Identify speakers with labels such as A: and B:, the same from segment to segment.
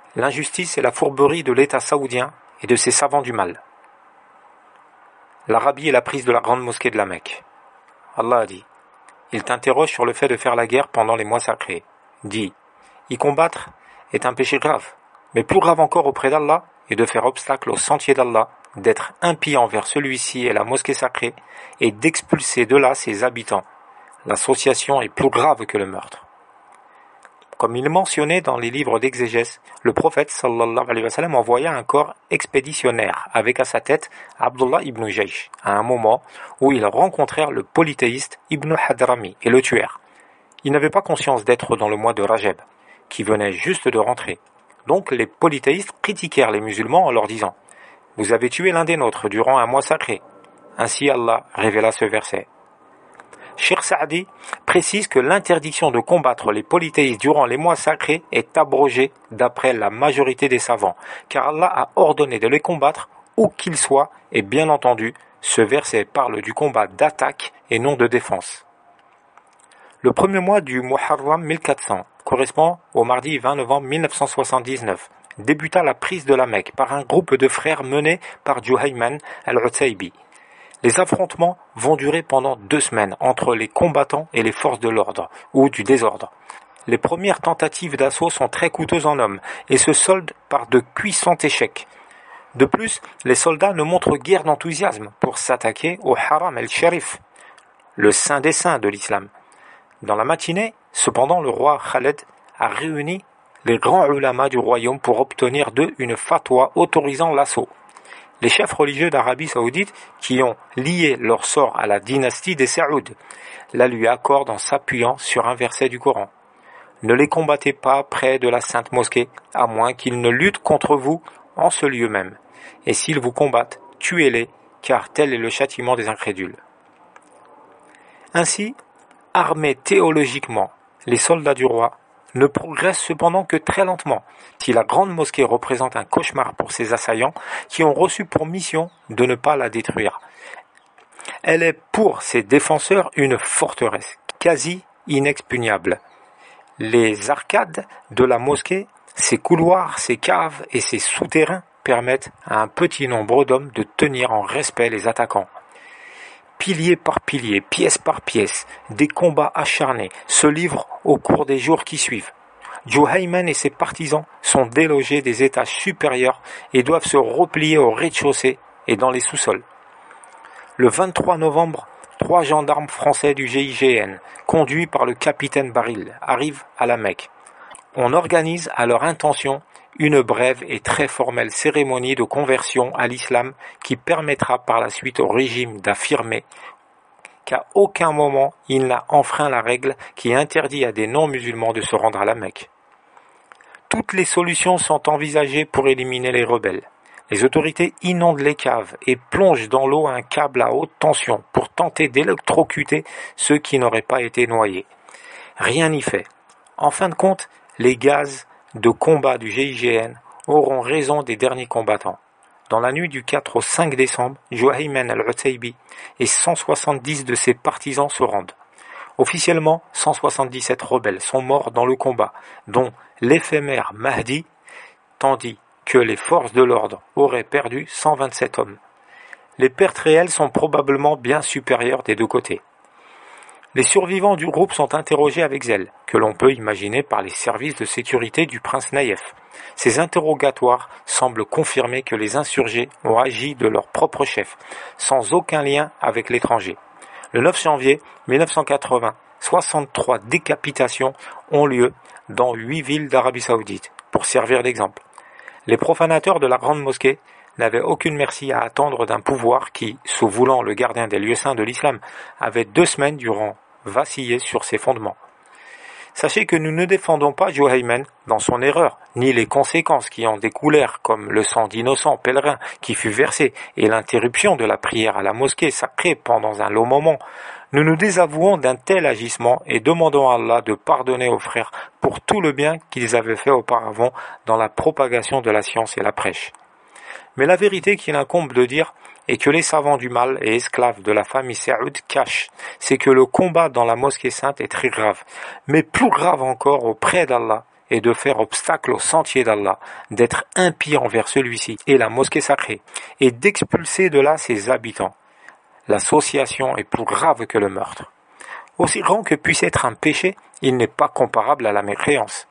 A: l'injustice et la fourberie de l'État saoudien et de ses savants du mal. L'Arabie et la prise de la grande mosquée de la Mecque. Allah a dit: il t'interroge sur le fait de faire la guerre pendant les mois sacrés. Dis: y combattre est un péché grave, mais plus grave encore auprès d'Allah est de faire obstacle au sentier d'Allah, d'être impie envers celui-ci et la mosquée sacrée, et d'expulser de là ses habitants. L'association est plus grave que le meurtre. Comme il est mentionné dans les livres d'exégèse, le prophète sallallahu alayhi wa sallam envoya un corps expéditionnaire avec à sa tête Abdullah ibn Jaysh à un moment où ils rencontrèrent le polythéiste Ibn Hadrami et le tuèrent. Ils n'avaient pas conscience d'être dans le mois de Rajab, qui venait juste de rentrer. Donc les polythéistes critiquèrent les musulmans en leur disant: vous avez tué l'un des nôtres durant un mois sacré. Ainsi Allah révéla ce verset. Cheikh Saadi précise que l'interdiction de combattre les polythéistes durant les mois sacrés est abrogée d'après la majorité des savants, car Allah a ordonné de les combattre où qu'ils soient, et bien entendu, ce verset parle du combat d'attaque et non de défense. Le premier mois du Muharram 1400 correspond au mardi 20 novembre 1979, débuta la prise de la Mecque par un groupe de frères mené par Juhayman al-Utaybi. Les affrontements vont durer pendant 2 semaines entre les combattants et les forces de l'ordre, ou du désordre. Les premières tentatives d'assaut sont très coûteuses en hommes et se soldent par de cuisants échecs. De plus, les soldats ne montrent guère d'enthousiasme pour s'attaquer au Haram el-Sharif, le saint des saints de l'islam. Dans la matinée, cependant, le roi Khaled a réuni les grands ulama du royaume pour obtenir d'eux une fatwa autorisant l'assaut. Les chefs religieux d'Arabie Saoudite, qui ont lié leur sort à la dynastie des Saouds, la lui accordent en s'appuyant sur un verset du Coran. Ne les combattez pas près de la sainte mosquée, à moins qu'ils ne luttent contre vous en ce lieu même. Et s'ils vous combattent, tuez-les, car tel est le châtiment des incrédules. Ainsi, armés théologiquement, les soldats du roi ne progressent cependant que très lentement, si la grande mosquée représente un cauchemar pour ses assaillants qui ont reçu pour mission de ne pas la détruire. Elle est pour ses défenseurs une forteresse, quasi inexpugnable. Les arcades de la mosquée, ses couloirs, ses caves et ses souterrains permettent à un petit nombre d'hommes de tenir en respect les attaquants. Pilier par pilier, pièce par pièce, des combats acharnés se livrent au cours des jours qui suivent. Juhayman et ses partisans sont délogés des étages supérieurs et doivent se replier au rez-de-chaussée et dans les sous-sols. Le 23 novembre, 3 gendarmes français du GIGN, conduits par le capitaine Baril, arrivent à la Mecque. On organise à leur intention une brève et très formelle cérémonie de conversion à l'islam qui permettra par la suite au régime d'affirmer qu'à aucun moment il n'a enfreint la règle qui interdit à des non-musulmans de se rendre à la Mecque. Toutes les solutions sont envisagées pour éliminer les rebelles. Les autorités inondent les caves et plongent dans l'eau un câble à haute tension pour tenter d'électrocuter ceux qui n'auraient pas été noyés. Rien n'y fait. En fin de compte, les gaz de combat du GIGN auront raison des derniers combattants. Dans la nuit du 4 au 5 décembre, Juhayman al-Utaybi et 170 de ses partisans se rendent. Officiellement, 177 rebelles sont morts dans le combat, dont l'éphémère Mahdi, tandis que les forces de l'ordre auraient perdu 127 hommes. Les pertes réelles sont probablement bien supérieures des deux côtés. Les survivants du groupe sont interrogés avec zèle, que l'on peut imaginer par les services de sécurité du prince Naïef. Ces interrogatoires semblent confirmer que les insurgés ont agi de leur propre chef, sans aucun lien avec l'étranger. Le 9 janvier 1980, 63 décapitations ont lieu dans 8 villes d'Arabie Saoudite, pour servir d'exemple. Les profanateurs de la grande mosquée n'avait aucune merci à attendre d'un pouvoir qui, se voulant le gardien des lieux saints de l'islam, avait 2 semaines durant vacillé sur ses fondements. Sachez que nous ne défendons pas Juhayman dans son erreur, ni les conséquences qui en découlèrent, comme le sang d'innocents pèlerins qui fut versé et l'interruption de la prière à la mosquée sacrée pendant un long moment. Nous nous désavouons d'un tel agissement et demandons à Allah de pardonner aux frères pour tout le bien qu'ils avaient fait auparavant dans la propagation de la science et la prêche. Mais la vérité qu'il incombe de dire et que les savants du mal et esclaves de la famille Saoud cachent, c'est que le combat dans la mosquée sainte est très grave, mais plus grave encore auprès d'Allah et de faire obstacle au sentier d'Allah, d'être impie envers celui-ci et la mosquée sacrée, et d'expulser de là ses habitants. L'association est plus grave que le meurtre. Aussi grand que puisse être un péché, il n'est pas comparable à la mécréance.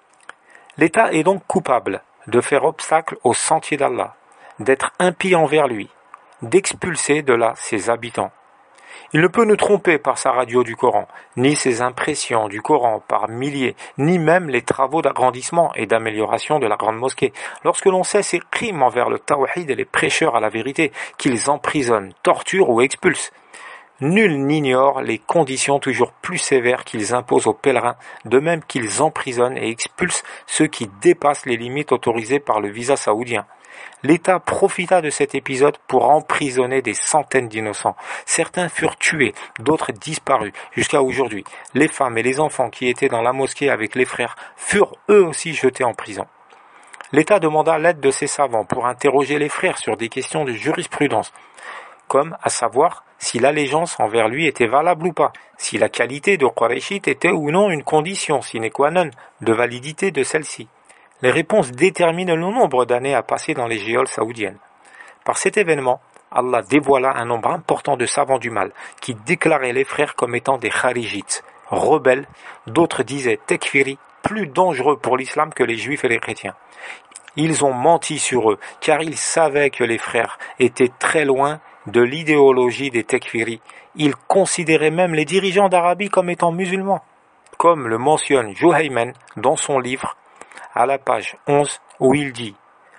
A: L'État est donc coupable de faire obstacle au sentier d'Allah, d'être impie envers lui, d'expulser de là ses habitants. Il ne peut nous tromper par sa radio du Coran, ni ses impressions du Coran par milliers, ni même les travaux d'agrandissement et d'amélioration de la grande mosquée, lorsque l'on sait ses crimes envers le tawhid et les prêcheurs à la vérité, qu'ils emprisonnent, torturent ou expulsent. Nul n'ignore les conditions toujours plus sévères qu'ils imposent aux pèlerins, de même qu'ils emprisonnent et expulsent ceux qui dépassent les limites autorisées par le visa saoudien. L'État profita de cet épisode pour emprisonner des centaines d'innocents. Certains furent tués, d'autres disparus, jusqu'à aujourd'hui. Les femmes et les enfants qui étaient dans la mosquée avec les frères furent eux aussi jetés en prison. L'État demanda l'aide de ses savants pour interroger les frères sur des questions de jurisprudence, comme à savoir si l'allégeance envers lui était valable ou pas, si la qualité de Qurayshite était ou non une condition sine qua non de validité de celle-ci. Les réponses déterminent le nombre d'années à passer dans les géoles saoudiennes. Par cet événement, Allah dévoila un nombre important de savants du mal qui déclaraient les frères comme étant des kharijites, rebelles, d'autres disaient tekfiri, plus dangereux pour l'islam que les juifs et les chrétiens. Ils ont menti sur eux, car ils savaient que les frères étaient très loin de l'idéologie des tekfiri. Ils considéraient même les dirigeants d'Arabie comme étant musulmans, comme le mentionne Juhayman dans son livre à la page 11 où il dit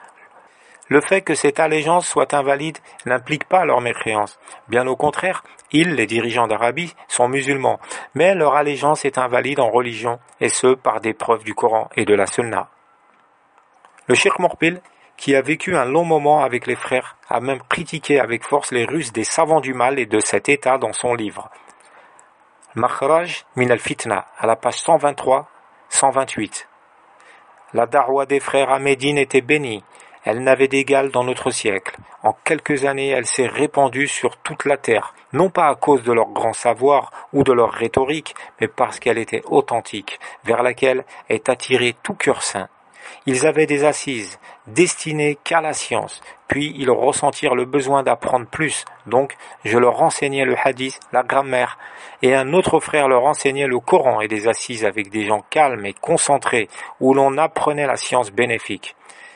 A: « Le fait que cette allégeance soit invalide n'implique pas leur mécréance. Bien au contraire, ils, les dirigeants d'Arabie, sont musulmans, mais leur allégeance est invalide en religion, et ce par des preuves du Coran et de la Sunna. » Le Cheikh Morpil, qui a vécu un long moment avec les frères, a même critiqué avec force les ruses des savants du mal et de cet état dans son livre Makhraj min al-Fitna, à la page 123-128. La darwa des frères à Médine était bénie, elle n'avait d'égal dans notre siècle. En quelques années, elle s'est répandue sur toute la terre, non pas à cause de leur grand savoir ou de leur rhétorique, mais parce qu'elle était authentique, vers laquelle est attiré tout cœur saint. Ils avaient des assises, destinées qu'à la science, puis ils ressentirent le besoin d'apprendre plus, donc je leur enseignais le hadith, la grammaire, et un autre frère leur enseignait le Coran et des assises avec des gens calmes et concentrés, où l'on apprenait la science bénéfique.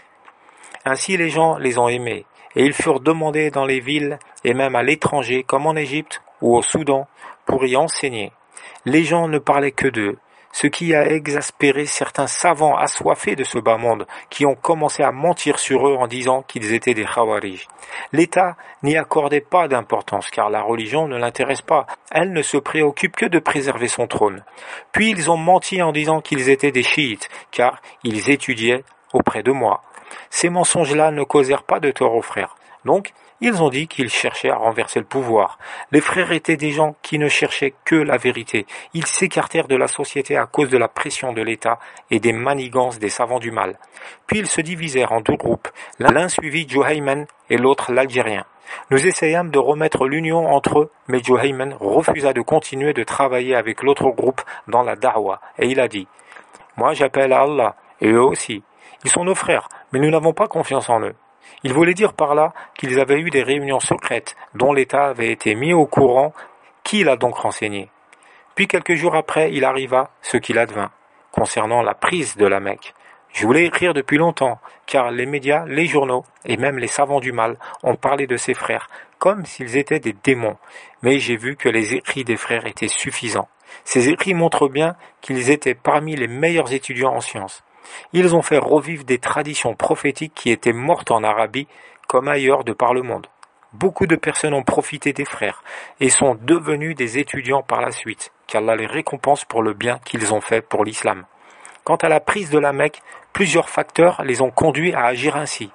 A: Ainsi les gens les ont aimés, et ils furent demandés dans les villes et même à l'étranger, comme en Égypte ou au Soudan, pour y enseigner. Les gens ne parlaient que d'eux, ce qui a exaspéré certains savants assoiffés de ce bas monde, qui ont commencé à mentir sur eux en disant qu'ils étaient des khawarij. L'État n'y accordait pas d'importance, car la religion ne l'intéresse pas. Elle ne se préoccupe que de préserver son trône. Puis ils ont menti en disant qu'ils étaient des chiites, car ils étudiaient auprès de moi. Ces mensonges-là ne causèrent pas de tort aux frères. Donc, ils ont dit qu'ils cherchaient à renverser le pouvoir. Les frères étaient des gens qui ne cherchaient que la vérité. Ils s'écartèrent de la société à cause de la pression de l'État et des manigances des savants du mal. Puis ils se divisèrent en deux groupes. L'un suivit Juhayman et l'autre l'Algérien. Nous essayâmes de remettre l'union entre eux, mais Juhayman refusa de continuer de travailler avec l'autre groupe dans la da'wa. Et il a dit « Moi j'appelle à Allah, et eux aussi. Ils sont nos frères, mais nous n'avons pas confiance en eux. » Il voulait dire par là qu'ils avaient eu des réunions secrètes dont l'État avait été mis au courant, qui l'a donc renseigné. Puis quelques jours après, il arriva ce qu'il advint, concernant la prise de la Mecque. Je voulais écrire depuis longtemps, car les médias, les journaux et même les savants du mal ont parlé de ses frères, comme s'ils étaient des démons. Mais j'ai vu que les écrits des frères étaient suffisants. Ces écrits montrent bien qu'ils étaient parmi les meilleurs étudiants en sciences. Ils ont fait revivre des traditions prophétiques qui étaient mortes en Arabie comme ailleurs de par le monde. Beaucoup de personnes ont profité des frères et sont devenus des étudiants par la suite, qu'Allah les récompense pour le bien qu'ils ont fait pour l'islam. Quant à la prise de la Mecque, plusieurs facteurs les ont conduits à agir ainsi.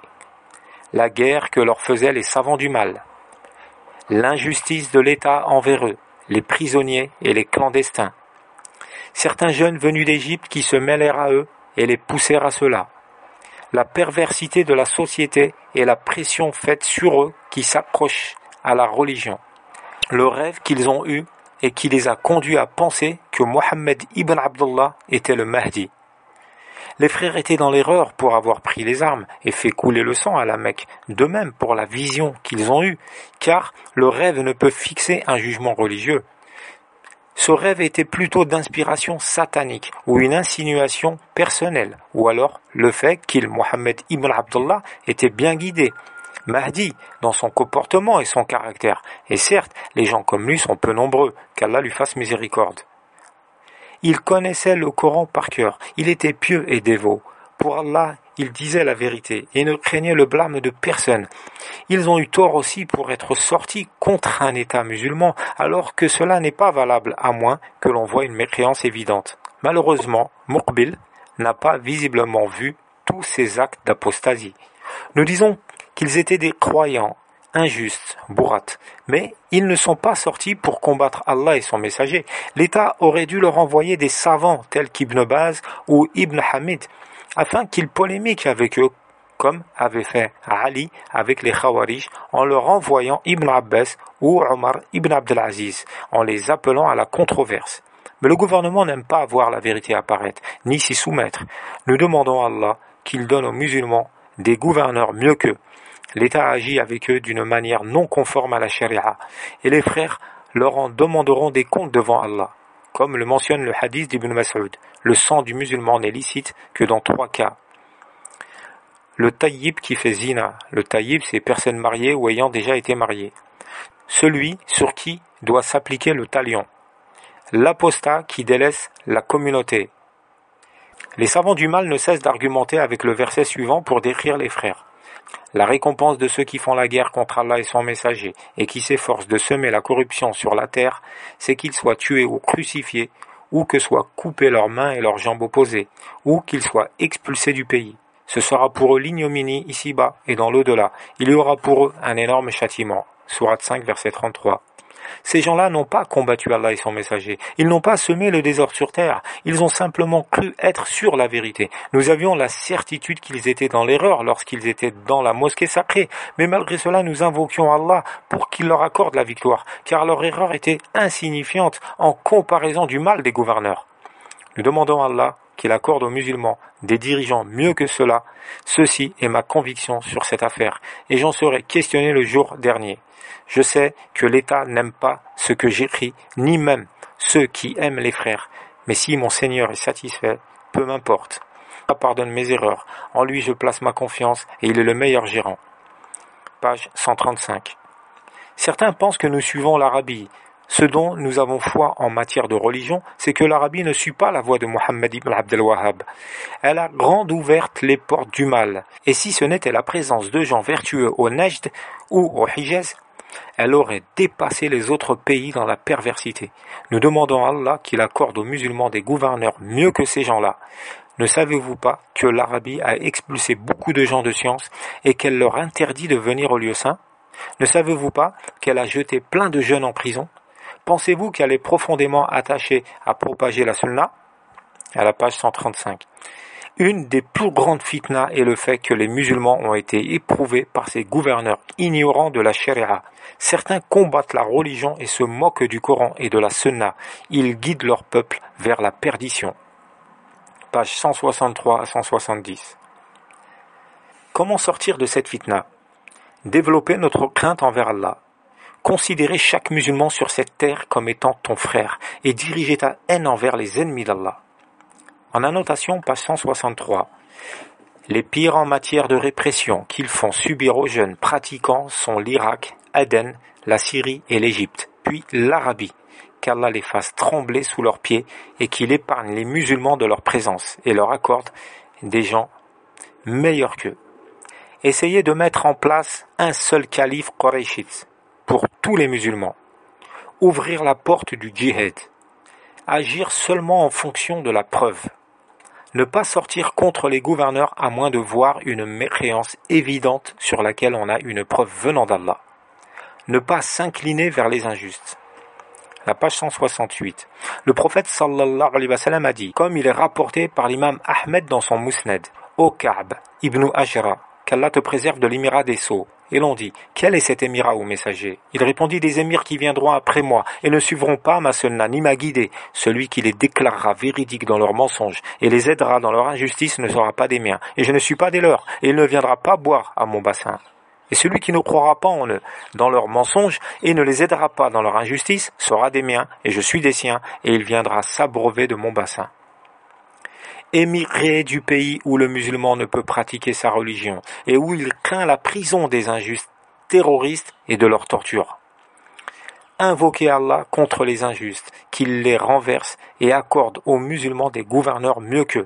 A: La guerre que leur faisaient les savants du mal, l'injustice de l'État envers eux, les prisonniers et les clandestins, certains jeunes venus d'Égypte qui se mêlèrent à eux et les poussèrent à cela. La perversité de la société et la pression faite sur eux qui s'approchent à la religion. Le rêve qu'ils ont eu et qui les a conduits à penser que Mohammed ibn Abdullah était le Mahdi. Les frères étaient dans l'erreur pour avoir pris les armes et fait couler le sang à la Mecque, de même pour la vision qu'ils ont eue, car le rêve ne peut fixer un jugement religieux. Ce rêve était plutôt d'inspiration satanique ou une insinuation personnelle, ou alors le fait qu'il, Mohammed ibn Abdullah, était bien guidé. Mahdi, dans son comportement et son caractère, et certes, les gens comme lui sont peu nombreux, qu'Allah lui fasse miséricorde. Il connaissait le Coran par cœur, il était pieux et dévot. Pour Allah, il disait la vérité et ne craignait le blâme de personne. Ils ont eu tort aussi pour être sortis contre un État musulman, alors que cela n'est pas valable à moins que l'on voie une mécréance évidente. Malheureusement, Muqbil n'a pas visiblement vu tous ces actes d'apostasie. Nous disons qu'ils étaient des croyants, injustes, bourrat, mais ils ne sont pas sortis pour combattre Allah et son messager. L'État aurait dû leur envoyer des savants tels qu'Ibn Baz ou Ibn Hamid, afin qu'ils polémiquent avec eux, comme avait fait Ali avec les Khawarij, en leur envoyant Ibn Abbas ou Omar ibn Abdelaziz, en les appelant à la controverse. Mais le gouvernement n'aime pas voir la vérité apparaître, ni s'y soumettre. Nous demandons à Allah qu'il donne aux musulmans des gouverneurs mieux qu'eux. L'État agit avec eux d'une manière non conforme à la charia, et les frères leur en demanderont des comptes devant Allah. Comme le mentionne le hadith d'Ibn Mas'ud, le sang du musulman n'est licite que dans 3 cas. Le tayyib qui fait zina. Le tayyib, c'est personne mariée ou ayant déjà été mariée. Celui sur qui doit s'appliquer le talion. L'apostat qui délaisse la communauté. Les savants du mal ne cessent d'argumenter avec le verset suivant pour décrire les frères. La récompense de ceux qui font la guerre contre Allah et son messager et qui s'efforcent de semer la corruption sur la terre, c'est qu'ils soient tués ou crucifiés, ou que soient coupées leurs mains et leurs jambes opposées, ou qu'ils soient expulsés du pays. Ce sera pour eux l'ignominie ici-bas et dans l'au-delà. Il y aura pour eux un énorme châtiment. Sourate 5, verset 33. Ces gens-là n'ont pas combattu Allah et son messager. Ils n'ont pas semé le désordre sur terre. Ils ont simplement cru être sur la vérité. Nous avions la certitude qu'ils étaient dans l'erreur lorsqu'ils étaient dans la mosquée sacrée. Mais malgré cela, nous invoquions Allah pour qu'il leur accorde la victoire, car leur erreur était insignifiante en comparaison du mal des gouverneurs. Nous demandons à Allah qu'il accorde aux musulmans des dirigeants mieux que cela. Ceci est ma conviction sur cette affaire, et j'en serai questionné le jour dernier. Je sais que l'État n'aime pas ce que j'écris, ni même ceux qui aiment les frères. Mais si mon Seigneur est satisfait, peu m'importe. Allah pardonne mes erreurs. En lui je place ma confiance et il est le meilleur gérant. Page 135. Certains pensent que nous suivons l'Arabie. Ce dont nous avons foi en matière de religion, c'est que l'Arabie ne suit pas la voie de Mohammed ibn Abdel Wahhab. Elle a grande ouverte les portes du mal. Et si ce n'était la présence de gens vertueux au Najd ou au Hijaz, elle aurait dépassé les autres pays dans la perversité. Nous demandons à Allah qu'il accorde aux musulmans des gouverneurs mieux que ces gens-là. Ne savez-vous pas que l'Arabie a expulsé beaucoup de gens de science et qu'elle leur interdit de venir au lieu saint? Ne savez-vous pas qu'elle a jeté plein de jeunes en prison? Pensez-vous qu'elle est profondément attachée à propager la sunna? À la page 135. Une des plus grandes fitnas est le fait que les musulmans ont été éprouvés par ces gouverneurs ignorants de la charia. Certains combattent la religion et se moquent du Coran et de la sunna. Ils guident leur peuple vers la perdition. Page 163 à 170. Comment sortir de cette fitna? Développer notre crainte envers Allah. Considérer chaque musulman sur cette terre comme étant ton frère et diriger ta haine envers les ennemis d'Allah. En annotation, page 163. Les pires en matière de répression qu'ils font subir aux jeunes pratiquants sont l'Irak, Aden, la Syrie et l'Égypte, puis l'Arabie, qu'Allah les fasse trembler sous leurs pieds et qu'il épargne les musulmans de leur présence et leur accorde des gens meilleurs qu'eux. Essayez de mettre en place un seul calife Qurayshite pour tous les musulmans. Ouvrir la porte du djihad. Agir seulement en fonction de la preuve. Ne pas sortir contre les gouverneurs à moins de voir une mécréance évidente sur laquelle on a une preuve venant d'Allah. Ne pas s'incliner vers les injustes. La page 168. Le prophète sallallahu alayhi wa sallam a dit, comme il est rapporté par l'imam Ahmed dans son Musnad, ô Ka'b ibn Ajra, qu'Allah te préserve de l'émirat des sots, Et l'on dit, quel est cet émirat ou messager? Il répondit, des émirs qui viendront après moi et ne suivront pas ma sunna ni ma guidée. Celui qui les déclarera véridiques dans leurs mensonges et les aidera dans leur injustice ne sera pas des miens, et je ne suis pas des leurs, et il ne viendra pas boire à mon bassin. Et celui qui ne croira pas en eux, dans leurs mensonges, et ne les aidera pas dans leur injustice, sera des miens, et je suis des siens, et il viendra s'abreuver de mon bassin. Émigré du pays où le musulman ne peut pratiquer sa religion, et où il craint la prison des injustes terroristes et de leur torture. Invoquez Allah contre les injustes, qu'il les renverse et accorde aux musulmans des gouverneurs mieux qu'eux.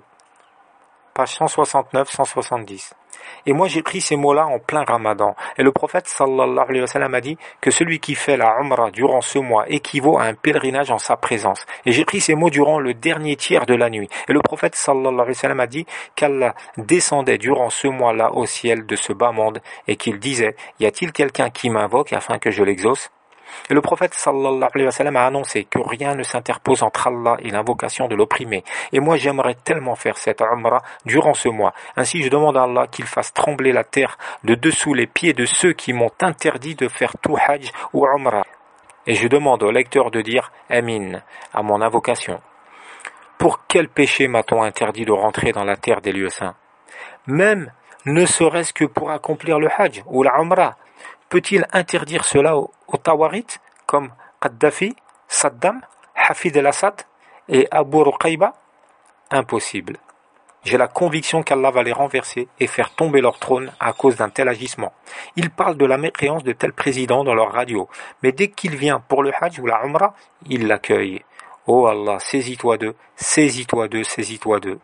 A: Page 169-170. Et moi j'écris ces mots-là en plein Ramadan. Et le prophète sallallahu alayhi wa sallam a dit que celui qui fait la Umrah durant ce mois équivaut à un pèlerinage en sa présence. Et j'écris ces mots durant le dernier tiers de la nuit. Et le prophète sallallahu alayhi wa sallam a dit qu'Allah descendait durant ce mois-là au ciel de ce bas monde et qu'il disait, y a-t-il quelqu'un qui m'invoque afin que je l'exauce? Et le prophète sallallahu alayhi wa sallam a annoncé que rien ne s'interpose entre Allah et l'invocation de l'opprimé. Et moi j'aimerais tellement faire cette Umrah durant ce mois. Ainsi je demande à Allah qu'il fasse trembler la terre de dessous les pieds de ceux qui m'ont interdit de faire tout Hajj ou Umrah. Et je demande au lecteur de dire Amin à mon invocation. Pour quel péché m'a-t-on interdit de rentrer dans la terre des lieux saints? Même ne serait-ce que pour accomplir le Hajj ou la Umrah. Peut-il interdire cela aux Tawarit comme Kadhafi, Saddam, Hafid el-Assad et Abu Ruqayba? Impossible. J'ai la conviction qu'Allah va les renverser et faire tomber leur trône à cause d'un tel agissement. Ils parlent de la mécréance de tels présidents dans leur radio, mais dès qu'il vient pour le Hajj ou la Umrah, ils l'accueillent. Oh Allah, saisis-toi d'eux, saisis-toi d'eux, saisis-toi d'eux.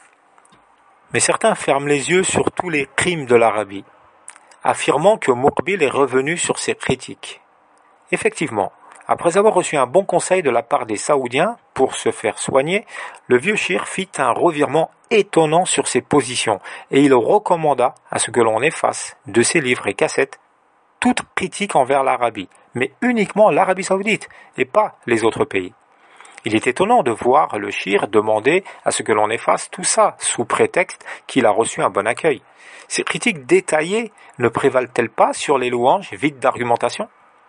A: Mais certains ferment les yeux sur tous les crimes de l'Arabie, affirmant que Muqbil est revenu sur ses critiques. Effectivement, après avoir reçu un bon conseil de la part des Saoudiens pour se faire soigner, le vieux Shir fit un revirement étonnant sur ses positions et il recommanda à ce que l'on efface de ses livres et cassettes toute critique envers l'Arabie, mais uniquement l'Arabie Saoudite et pas les autres pays. Il est étonnant de voir le Shir demander à ce que l'on efface tout ça sous prétexte qu'il a reçu un bon accueil. Ces critiques détaillées ne prévalent-elles pas sur les louanges vides d'argumentation?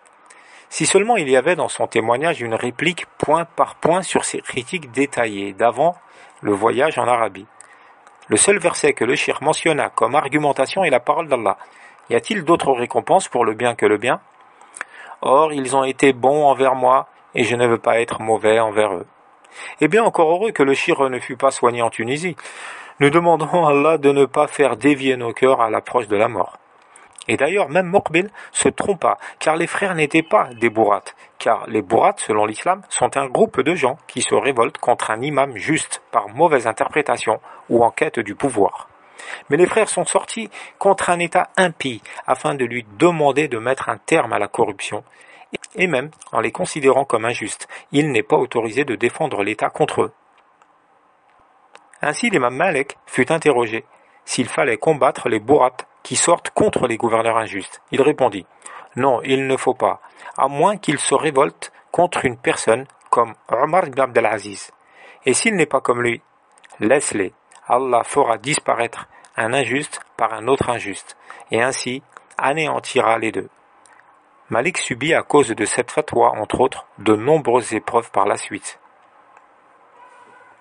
A: Si seulement il y avait dans son témoignage une réplique point par point sur ces critiques détaillées d'avant le voyage en Arabie. Le seul verset que le Shir mentionna comme argumentation est la parole d'Allah. Y a-t-il d'autres récompenses pour le bien que le bien? Or, ils ont été bons envers moi, et je ne veux pas être mauvais envers eux. Eh bien, encore heureux que le Shir ne fût pas soigné en Tunisie. Nous demandons à Allah de ne pas faire dévier nos cœurs à l'approche de la mort. Et d'ailleurs, même Muqbil se trompa, car les frères n'étaient pas des bourrates, car les bourrates, selon l'islam, sont un groupe de gens qui se révoltent contre un imam juste par mauvaise interprétation ou en quête du pouvoir. Mais les frères sont sortis contre un État impie, afin de lui demander de mettre un terme à la corruption, et même en les considérant comme injustes, il n'est pas autorisé de défendre l'État contre eux. Ainsi l'imam Malik fut interrogé s'il fallait combattre les bourrates qui sortent contre les gouverneurs injustes. Il répondit « Non, il ne faut pas, à moins qu'ils se révoltent contre une personne comme Omar ibn Abdelaziz. Et s'il n'est pas comme lui, laisse-les. Allah fera disparaître un injuste par un autre injuste, et ainsi anéantira les deux. » Malik subit à cause de cette fatwa, entre autres, de nombreuses épreuves par la suite.